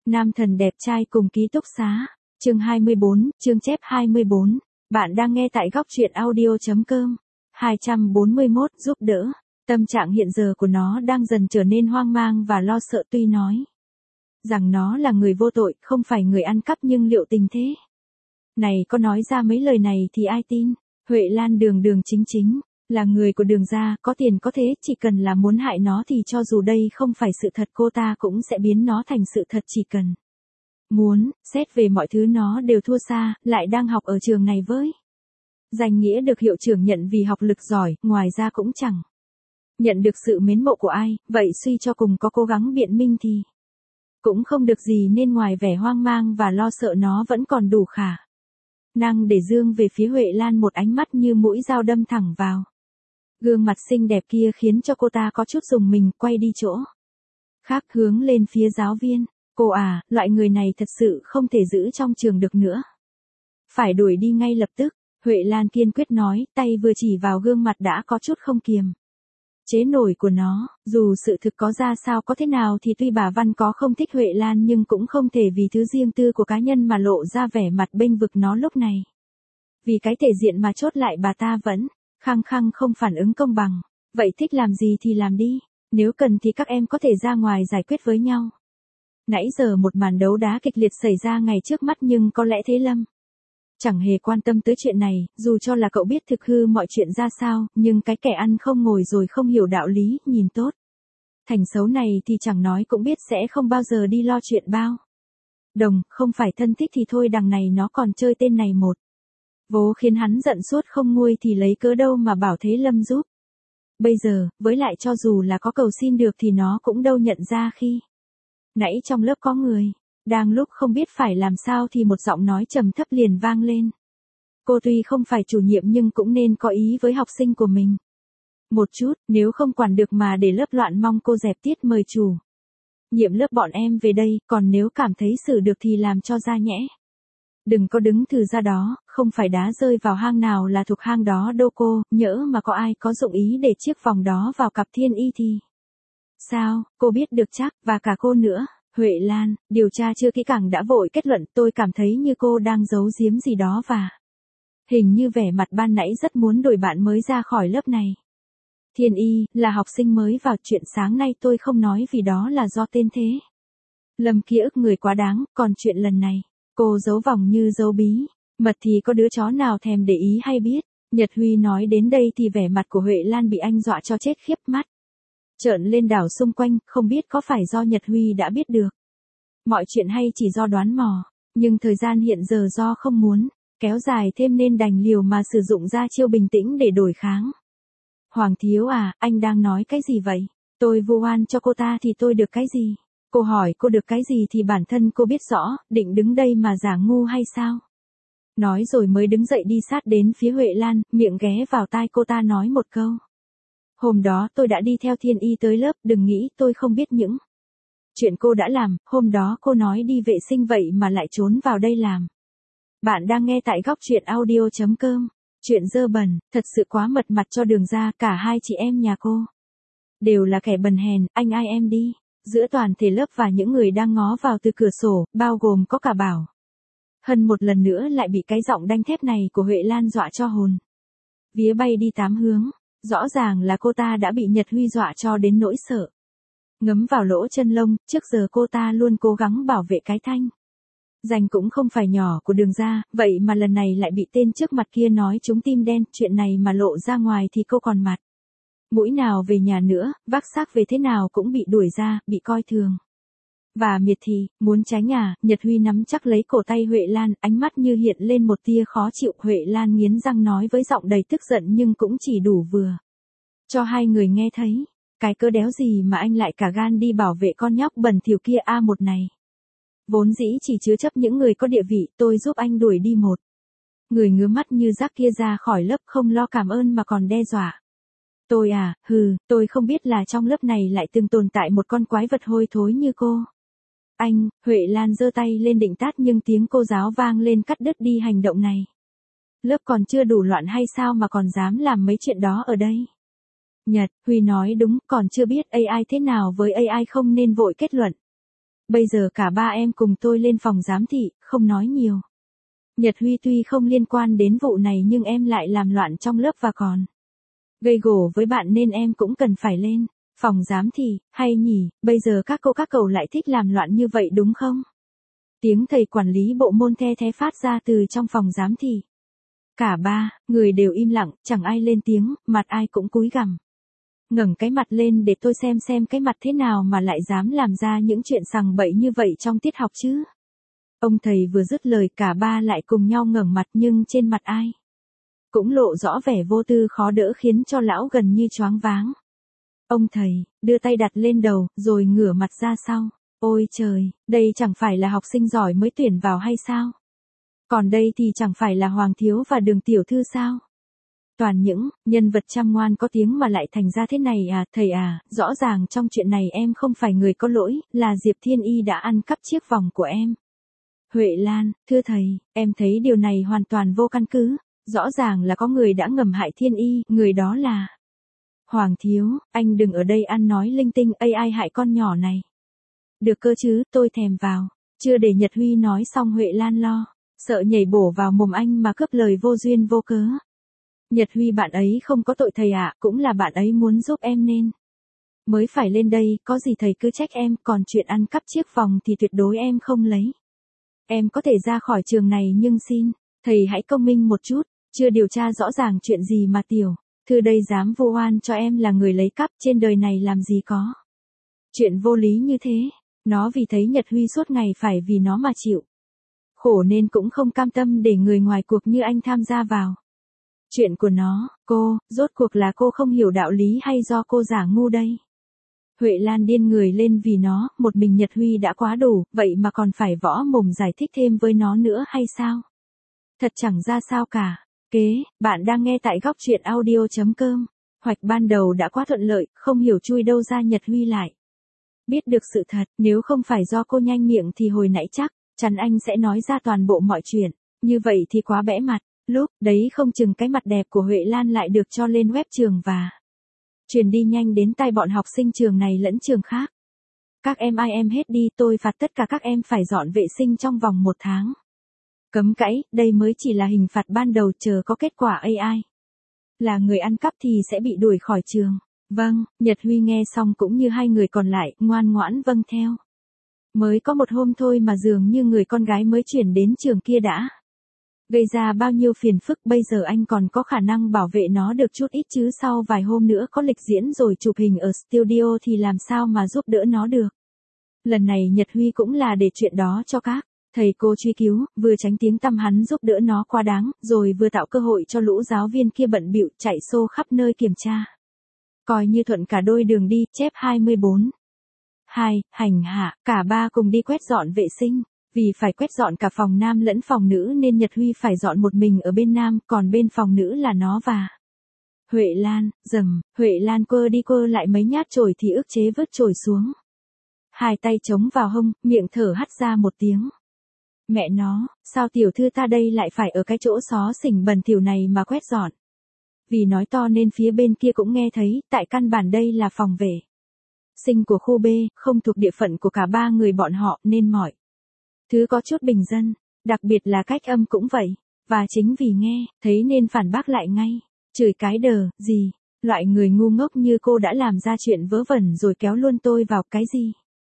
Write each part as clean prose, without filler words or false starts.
Nam thần đẹp trai cùng ký túc xá. Chương 24, chương chép 24. Bạn đang nghe tại góc truyện audio.com. 241 giúp đỡ. Tâm trạng hiện giờ của nó đang dần trở nên hoang mang và lo sợ, tuy nói rằng nó là người vô tội, không phải người ăn cắp, nhưng liệu tình thế này có nói ra mấy lời này thì ai tin. Huệ Lan đường đường chính chính, là người của Đường gia, có tiền có thế, chỉ cần là muốn hại nó thì cho dù đây không phải sự thật cô ta cũng sẽ biến nó thành sự thật, chỉ cần muốn. Xét về mọi thứ nó đều thua xa, lại đang học ở trường này với danh nghĩa được hiệu trưởng nhận vì học lực giỏi, ngoài ra cũng chẳng nhận được sự mến mộ của ai, vậy suy cho cùng có cố gắng biện minh thì cũng không được gì, nên ngoài vẻ hoang mang và lo sợ nó vẫn còn đủ khả năng để dương về phía Huệ Lan một ánh mắt như mũi dao đâm thẳng vào gương mặt xinh đẹp kia, khiến cho cô ta có chút rùng mình, quay đi chỗ khác hướng lên phía giáo viên. Cô à, loại người này thật sự không thể giữ trong trường được nữa. Phải đuổi đi ngay lập tức, Huệ Lan kiên quyết nói, tay vừa chỉ vào gương mặt đã có chút không kiềm chế nổi của nó. Dù sự thực có ra sao có thế nào thì tuy bà Văn có không thích Huệ Lan nhưng cũng không thể vì thứ riêng tư của cá nhân mà lộ ra vẻ mặt bênh vực nó lúc này. Vì cái thể diện mà chốt lại bà ta vẫn khăng khăng không phản ứng công bằng. Vậy thích làm gì thì làm đi, nếu cần thì các em có thể ra ngoài giải quyết với nhau. Nãy giờ một màn đấu đá kịch liệt xảy ra ngay trước mắt, nhưng có lẽ Thế Lâm chẳng hề quan tâm tới chuyện này, dù cho là cậu biết thực hư mọi chuyện ra sao, nhưng cái kẻ ăn không ngồi rồi không hiểu đạo lý, nhìn tốt thành xấu này thì chẳng nói cũng biết sẽ không bao giờ đi lo chuyện bao đồng, không phải thân thích thì thôi, đằng này nó còn chơi tên này một vố, khiến hắn giận suốt không nguôi thì lấy cớ đâu mà bảo Thế Lâm giúp. Bây giờ, với lại cho dù là có cầu xin được thì nó cũng đâu nhận ra khi nãy trong lớp có người. Đang lúc không biết phải làm sao thì một giọng nói trầm thấp liền vang lên. Cô tuy không phải chủ nhiệm nhưng cũng nên có ý với học sinh của mình một chút, nếu không quản được mà để lớp loạn mong cô dẹp tiết mời chủ nhiệm lớp bọn em về đây, còn nếu cảm thấy xử được thì làm cho ra nhẽ. Đừng có đứng thừ ra đó, không phải đá rơi vào hang nào là thuộc hang đó đâu cô, nhỡ mà có ai có dụng ý để chiếc vòng đó vào cặp Thiên Y thì sao, cô biết được chắc, và cả cô nữa. Huệ Lan, điều tra chưa kỹ càng đã vội kết luận, tôi cảm thấy như cô đang giấu giếm gì đó và hình như vẻ mặt ban nãy rất muốn đổi bạn mới ra khỏi lớp này. Thiên Y, là học sinh mới vào, chuyện sáng nay tôi không nói vì đó là do tên Thế Lâm kia ức người quá đáng, còn chuyện lần này, cô giấu vòng như giấu bí mật thì có đứa chó nào thèm để ý hay biết. Nhật Huy nói đến đây thì vẻ mặt của Huệ Lan bị anh dọa cho chết khiếp, mắt trợn lên đảo xung quanh, không biết có phải do Nhật Huy đã biết được mọi chuyện hay chỉ do đoán mò, nhưng thời gian hiện giờ do không muốn kéo dài thêm nên đành liều mà sử dụng ra chiêu bình tĩnh để đổi kháng. Hoàng thiếu à, anh đang nói cái gì vậy? Tôi vu oan cho cô ta thì tôi được cái gì? Cô hỏi cô được cái gì thì bản thân cô biết rõ, định đứng đây mà giả ngu hay sao? Nói rồi mới đứng dậy đi sát đến phía Huệ Lan, miệng ghé vào tai cô ta nói một câu. Hôm đó tôi đã đi theo Thiên Y tới lớp, đừng nghĩ tôi không biết những chuyện cô đã làm. Hôm đó cô nói đi vệ sinh vậy mà lại trốn vào đây làm. Bạn đang nghe tại góc truyện audio.com. Chuyện dơ bẩn, thật sự quá mật mặt cho Đường gia, cả hai chị em nhà cô đều là kẻ bần hèn, anh ai em đi. Giữa toàn thể lớp và những người đang ngó vào từ cửa sổ, bao gồm có cả Bảo Hân, một lần nữa lại bị cái giọng đanh thép này của Huệ Lan dọa cho hồn vía bay đi tám hướng. Rõ ràng là cô ta đã bị Nhật Huy dọa cho đến nỗi sợ ngấm vào lỗ chân lông. Trước giờ cô ta luôn cố gắng bảo vệ cái thanh danh cũng không phải nhỏ của Đường gia, vậy mà lần này lại bị tên trước mặt kia nói trúng tim đen. Chuyện này mà lộ ra ngoài thì cô còn mặt mũi nào về nhà nữa, vác xác về thế nào cũng bị đuổi ra, bị coi thường và miệt thị. Muốn tránh à? Nhật Huy nắm chắc lấy cổ tay Huệ Lan, ánh mắt như hiện lên một tia khó chịu. Huệ Lan nghiến răng nói với giọng đầy tức giận nhưng cũng chỉ đủ vừa cho hai người nghe thấy. Cái cớ đéo gì mà anh lại cả gan đi bảo vệ con nhóc bẩn thỉu kia a? Một này vốn dĩ chỉ chứa chấp những người có địa vị, tôi giúp anh đuổi đi một người ngứa mắt như rác kia ra khỏi lớp, không lo cảm ơn mà còn đe dọa tôi à? Tôi không biết là trong lớp này lại từng tồn tại một con quái vật hôi thối như cô. Anh, Huệ Lan giơ tay lên định tát nhưng tiếng cô giáo vang lên cắt đứt đi hành động này. Lớp còn chưa đủ loạn hay sao mà còn dám làm mấy chuyện đó ở đây? Nhật Huy nói đúng, còn chưa biết AI thế nào với AI không nên vội kết luận. Bây giờ cả ba em cùng tôi lên phòng giám thị, không nói nhiều. Nhật Huy tuy không liên quan đến vụ này nhưng em lại làm loạn trong lớp và còn gây gổ với bạn nên em cũng cần phải lên phòng giám thị, hay nhỉ, bây giờ các cô các cậu lại thích làm loạn như vậy đúng không? Tiếng thầy quản lý bộ môn the thé phát ra từ trong phòng giám thị. Cả ba người đều im lặng, chẳng ai lên tiếng, mặt ai cũng cúi gằm. Ngẩng cái mặt lên để tôi xem cái mặt thế nào mà lại dám làm ra những chuyện sằng bậy như vậy trong tiết học chứ. Ông thầy vừa dứt lời cả ba lại cùng nhau ngẩng mặt nhưng trên mặt ai cũng lộ rõ vẻ vô tư khó đỡ khiến cho lão gần như choáng váng. Ông thầy đưa tay đặt lên đầu rồi ngửa mặt ra sau. Ôi trời, đây chẳng phải là học sinh giỏi mới tuyển vào hay sao? Còn đây thì chẳng phải là Hoàng Thiếu và Đường Tiểu Thư sao? Toàn những nhân vật chăm ngoan có tiếng mà lại thành ra thế này à, thầy à, rõ ràng trong chuyện này em không phải người có lỗi, là Diệp Thiên Y đã ăn cắp chiếc vòng của em. Huệ Lan, thưa thầy, em thấy điều này hoàn toàn vô căn cứ, rõ ràng là có người đã ngầm hại Thiên Y, người đó là Hoàng Thiếu, anh đừng ở đây ăn nói linh tinh, ai hại con nhỏ này. Được cơ chứ, tôi thèm vào. Chưa để Nhật Huy nói xong Huệ Lan lo sợ nhảy bổ vào mồm anh mà cướp lời vô duyên vô cớ. Nhật Huy bạn ấy không có tội thầy ạ, cũng là bạn ấy muốn giúp em nên mới phải lên đây, có gì thầy cứ trách em, còn chuyện ăn cắp chiếc vòng thì tuyệt đối em không lấy. Em có thể ra khỏi trường này nhưng xin, thầy hãy công minh một chút, chưa điều tra rõ ràng chuyện gì mà Tiểu Thư đây dám vu oan cho em là người lấy cắp, trên đời này làm gì có chuyện vô lý như thế. Nó vì thấy Nhật Huy suốt ngày phải vì nó mà chịu khổ nên cũng không cam tâm để người ngoài cuộc như anh tham gia vào chuyện của nó. Cô, rốt cuộc là cô không hiểu đạo lý hay do cô giả ngu đây? Huệ Lan điên người lên vì nó, một mình Nhật Huy đã quá đủ, vậy mà còn phải võ mồm giải thích thêm với nó nữa hay sao? Thật chẳng ra sao cả. Bạn đang nghe tại góc truyện audio.com. Hoạch ban đầu đã quá thuận lợi, không hiểu chui đâu ra Nhật Huy lại biết được sự thật, nếu không phải do cô nhanh miệng thì hồi nãy chắc chắn anh sẽ nói ra toàn bộ mọi chuyện, như vậy thì quá bẽ mặt. Lúc đấy không chừng cái mặt đẹp của Huệ Lan lại được cho lên web trường và truyền đi nhanh đến tai bọn học sinh trường này lẫn trường khác. Các em ai em hết đi, tôi phạt tất cả các em phải dọn vệ sinh trong vòng 1 tháng. Cấm cãi, đây mới chỉ là hình phạt ban đầu, chờ có kết quả AI là người ăn cắp thì sẽ bị đuổi khỏi trường. Vâng, Nhật Huy nghe xong cũng như hai người còn lại, ngoan ngoãn vâng theo. Mới có một hôm thôi mà dường như người con gái mới chuyển đến trường kia đã gây ra bao nhiêu phiền phức, bây giờ anh còn có khả năng bảo vệ nó được chút ít chứ, sau vài hôm nữa có lịch diễn rồi chụp hình ở studio thì làm sao mà giúp đỡ nó được. Lần này Nhật Huy cũng là để chuyện đó cho các thầy cô truy cứu, vừa tránh tiếng tăm hắn giúp đỡ nó quá đáng, rồi vừa tạo cơ hội cho lũ giáo viên kia bận bịu chạy xô khắp nơi kiểm tra. Coi như thuận cả đôi đường đi. Chép 24. 2. Hành hạ, cả ba cùng đi quét dọn vệ sinh. Vì phải quét dọn cả phòng nam lẫn phòng nữ nên Nhật Huy phải dọn một mình ở bên nam, còn bên phòng nữ là nó và Huệ Lan. Huệ Lan quơ đi quơ lại mấy nhát chổi thì ức chế vứt chổi xuống. Hai tay chống vào hông, miệng thở hắt ra một tiếng. Mẹ nó, sao tiểu thư ta đây lại phải ở cái chỗ xó xỉnh bẩn thỉu này mà quét dọn? Vì nói to nên phía bên kia cũng nghe thấy, tại căn bản đây là phòng vệ sinh của khu B, không thuộc địa phận của cả ba người bọn họ nên mọi thứ có chút bình dân, đặc biệt là cách âm cũng vậy. Và chính vì nghe thấy nên phản bác lại ngay, chửi cái đờ gì, loại người ngu ngốc như cô đã làm ra chuyện vớ vẩn rồi kéo luôn tôi vào cái gì.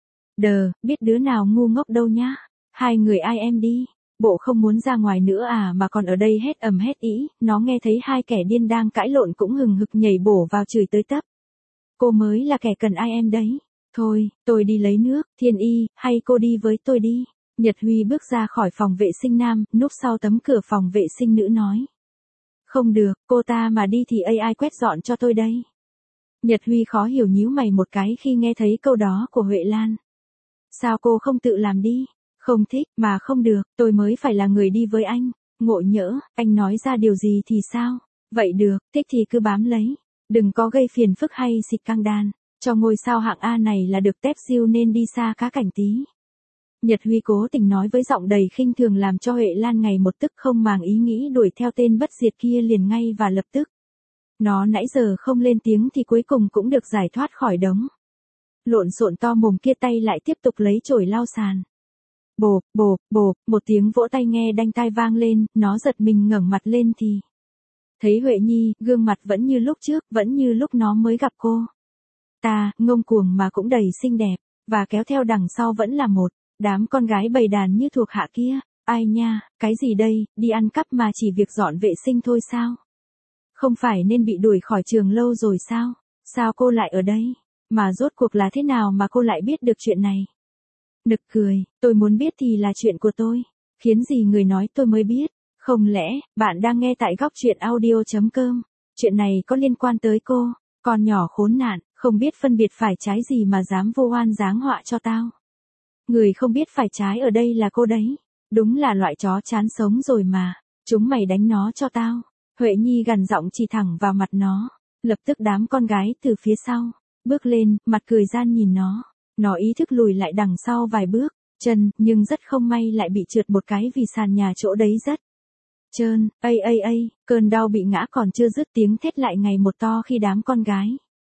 Đờ, biết đứa nào ngu ngốc đâu nhá. Hai người ai em đi, bộ không muốn ra ngoài nữa à mà còn ở đây hết ầm hết ý. Nó nghe thấy hai kẻ điên đang cãi lộn cũng hừng hực nhảy bổ vào chửi tới tấp. Cô mới là kẻ cần ai em đấy. Thôi, tôi đi lấy nước. Thiên Y, hay cô đi với tôi đi. Nhật Huy bước ra khỏi phòng vệ sinh nam, núp sau tấm cửa phòng vệ sinh nữ nói. Không được, cô ta mà đi thì AI quét dọn cho tôi đây. Nhật Huy khó hiểu nhíu mày một cái khi nghe thấy câu đó của Huệ Lan. Sao cô không tự làm đi? Không thích, mà không được, tôi mới phải là người đi với anh. Ngộ nhỡ, anh nói ra điều gì thì sao? Vậy được, thích thì cứ bám lấy. Đừng có gây phiền phức hay xịt căng đan. Cho ngôi sao hạng A này là được tép siêu nên đi xa cá cảnh tí. Nhật Huy cố tình nói với giọng đầy khinh thường làm cho Huệ Lan ngày một tức không màng ý nghĩ đuổi theo tên bất diệt kia liền ngay và lập tức. Nó nãy giờ không lên tiếng thì cuối cùng cũng được giải thoát khỏi đống Lộn xộn to mồm kia tay lại tiếp tục lấy chổi lau sàn. Bộp, bộp, bộp, một tiếng vỗ tay nghe đanh tai vang lên, nó giật mình ngẩng mặt lên thì thấy Huệ Nhi, gương mặt vẫn như lúc trước, vẫn như lúc nó mới gặp cô. Ta, ngông cuồng mà cũng đầy xinh đẹp, và kéo theo đằng sau vẫn là một đám con gái bầy đàn như thuộc hạ kia. Ai nha, cái gì đây, đi ăn cắp mà chỉ việc dọn vệ sinh thôi sao? Không phải nên bị đuổi khỏi trường lâu rồi sao? Sao cô lại ở đây? Mà rốt cuộc là thế nào mà cô lại biết được chuyện này? Nực cười, tôi muốn biết thì là chuyện của tôi. Khiến gì người nói tôi mới biết. Không lẽ, bạn đang nghe tại góc truyện audio.com. Chuyện này có liên quan tới cô, con nhỏ khốn nạn, không biết phân biệt phải trái gì mà dám vô oan giáng họa cho tao. Người không biết phải trái ở đây là cô đấy. Đúng là loại chó chán sống rồi mà. Chúng mày đánh nó cho tao. Huệ Nhi gằn giọng chỉ thẳng vào mặt nó. Lập tức đám con gái từ phía sau bước lên, mặt cười gian nhìn nó. Nó ý thức lùi lại đằng sau vài bước, chân, nhưng rất không may lại bị trượt một cái vì sàn nhà chỗ đấy rất trơn. Cơn đau bị ngã còn chưa dứt, tiếng thét lại ngày một to khi đám con gái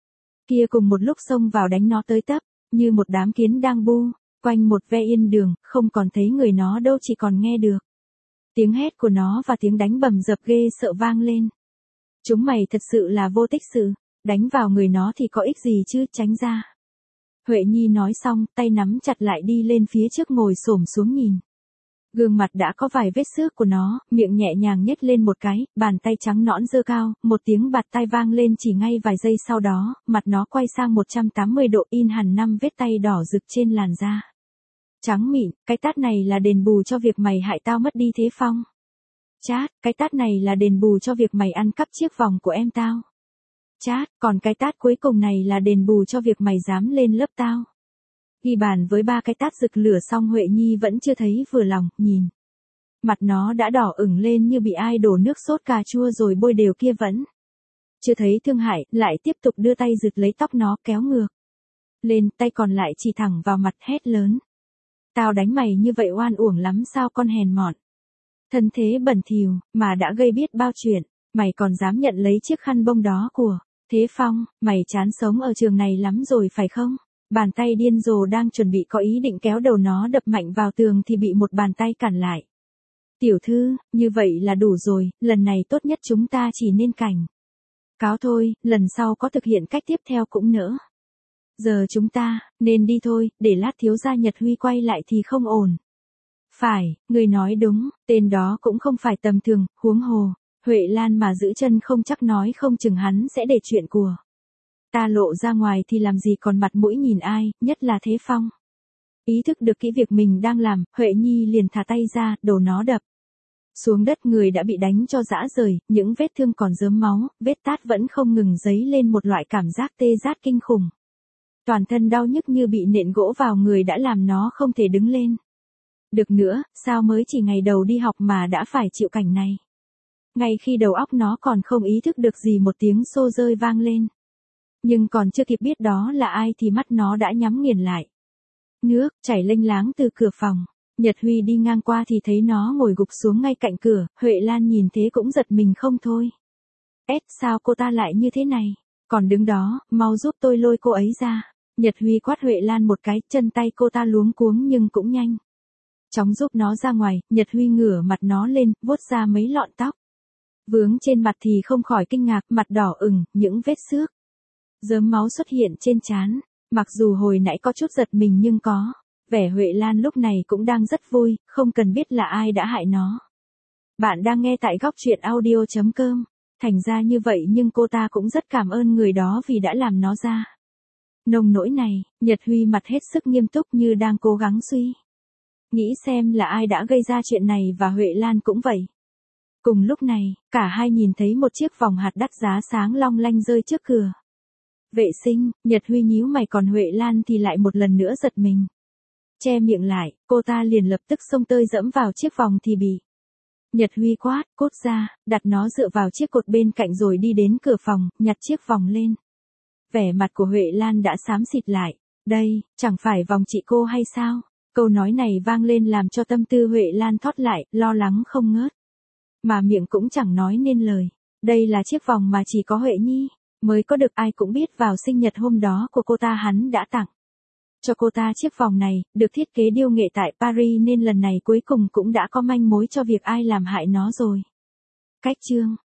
kia cùng một lúc xông vào đánh nó tới tấp, như một đám kiến đang bu quanh một ve yên đường, không còn thấy người nó đâu, chỉ còn nghe được tiếng hét của nó và tiếng đánh bầm dập ghê sợ vang lên. Chúng mày thật sự là vô tích sự, đánh vào người nó thì có ích gì chứ, tránh ra. Huệ Nhi nói xong, tay nắm chặt lại đi lên phía trước ngồi xổm xuống nhìn. Gương mặt đã có vài vết xước của nó, miệng nhẹ nhàng nhếch lên một cái, bàn tay trắng nõn giơ cao, một tiếng bạt tai vang lên chỉ ngay vài giây sau đó, mặt nó quay sang 180 độ, in hẳn 5 vết tay đỏ rực trên làn da trắng mịn. Cái tát này là đền bù cho việc mày hại tao mất đi Thế Phong. Chát, cái tát này là đền bù cho việc mày ăn cắp chiếc vòng của em tao. Chát, còn cái tát cuối cùng này là đền bù cho việc mày dám lên lớp tao. Ghi bàn với 3 cái tát rực lửa xong, Huệ Nhi vẫn chưa thấy vừa lòng, nhìn. Mặt nó đã đỏ ửng lên như bị ai đổ nước sốt cà chua rồi bôi đều kia vẫn chưa thấy thương hại, lại tiếp tục đưa tay giật lấy tóc nó kéo ngược lên, tay còn lại chỉ thẳng vào mặt hét lớn. Tao đánh mày như vậy oan uổng lắm sao con hèn mọn. Thân thế bẩn thỉu, mà đã gây biết bao chuyện, mày còn dám nhận lấy chiếc khăn bông đó của Thế Phong, mày chán sống ở trường này lắm rồi phải không? Bàn tay điên rồ đang chuẩn bị có ý định kéo đầu nó đập mạnh vào tường thì bị một bàn tay cản lại. Tiểu thư, như vậy là đủ rồi, lần này tốt nhất chúng ta chỉ nên cảnh cáo thôi, lần sau có thực hiện cách tiếp theo cũng nỡ. Giờ chúng ta nên đi thôi, để lát thiếu gia Nhật Huy quay lại thì không ổn. Phải, người nói đúng, tên đó cũng không phải tầm thường, huống hồ Huệ Lan mà giữ chân không chắc nói không chừng hắn sẽ để chuyện của ta lộ ra ngoài thì làm gì còn mặt mũi nhìn ai, nhất là Thế Phong. Ý thức được kỹ việc mình đang làm, Huệ Nhi liền thả tay ra, đổ nó đập xuống đất. Người đã bị đánh cho rã rời, những vết thương còn rớm máu, vết tát vẫn không ngừng dấy lên một loại cảm giác tê rát kinh khủng. Toàn thân đau nhức như bị nện gỗ vào người đã làm nó không thể đứng lên được nữa. Sao mới chỉ ngày đầu đi học mà đã phải chịu cảnh này? Ngay khi đầu óc nó còn không ý thức được gì, một tiếng xô rơi vang lên. Nhưng còn chưa kịp biết đó là ai thì mắt nó đã nhắm nghiền lại. Nước chảy lênh láng từ cửa phòng. Nhật Huy đi ngang qua thì thấy nó ngồi gục xuống ngay cạnh cửa. Huệ Lan nhìn thế cũng giật mình không thôi. Sao cô ta lại như thế này? Còn đứng đó, mau giúp tôi lôi cô ấy ra. Nhật Huy quát Huệ Lan một cái, chân tay cô ta luống cuống nhưng cũng nhanh chóng giúp nó ra ngoài. Nhật Huy ngửa mặt nó lên, vuốt ra mấy lọn tóc vướng trên mặt thì không khỏi kinh ngạc, mặt đỏ ửng, những vết xước rớm máu xuất hiện trên trán. Mặc dù hồi nãy có chút giật mình nhưng có vẻ Huệ Lan lúc này cũng đang rất vui, không cần biết là ai đã hại nó. Bạn đang nghe tại góc truyện audio.com. Thành ra như vậy nhưng cô ta cũng rất cảm ơn người đó vì đã làm nó ra nông nỗi này. Nhật Huy mặt hết sức nghiêm túc như đang cố gắng suy nghĩ xem là ai đã gây ra chuyện này, và Huệ Lan cũng vậy. Cùng lúc này, cả hai nhìn thấy một chiếc vòng hạt đắt giá sáng long lanh rơi trước cửa vệ sinh. Nhật Huy nhíu mày, còn Huệ Lan thì lại một lần nữa giật mình che miệng lại. Cô ta liền lập tức xông tơi dẫm vào chiếc vòng thì bị Nhật Huy quát, cút ra, đặt nó dựa vào chiếc cột bên cạnh rồi đi đến cửa phòng, nhặt chiếc vòng lên. Vẻ mặt của Huệ Lan đã xám xịt lại. Đây, chẳng phải vòng chị cô hay sao? Câu nói này vang lên làm cho tâm tư Huệ Lan thót lại, lo lắng không ngớt. Mà miệng cũng chẳng nói nên lời. Đây là chiếc vòng mà chỉ có Huệ Nhi mới có được, ai cũng biết vào sinh nhật hôm đó của cô ta hắn đã tặng cho cô ta chiếc vòng này, được thiết kế điêu nghệ tại Paris nên lần này cuối cùng cũng đã có manh mối cho việc ai làm hại nó rồi. Cách chương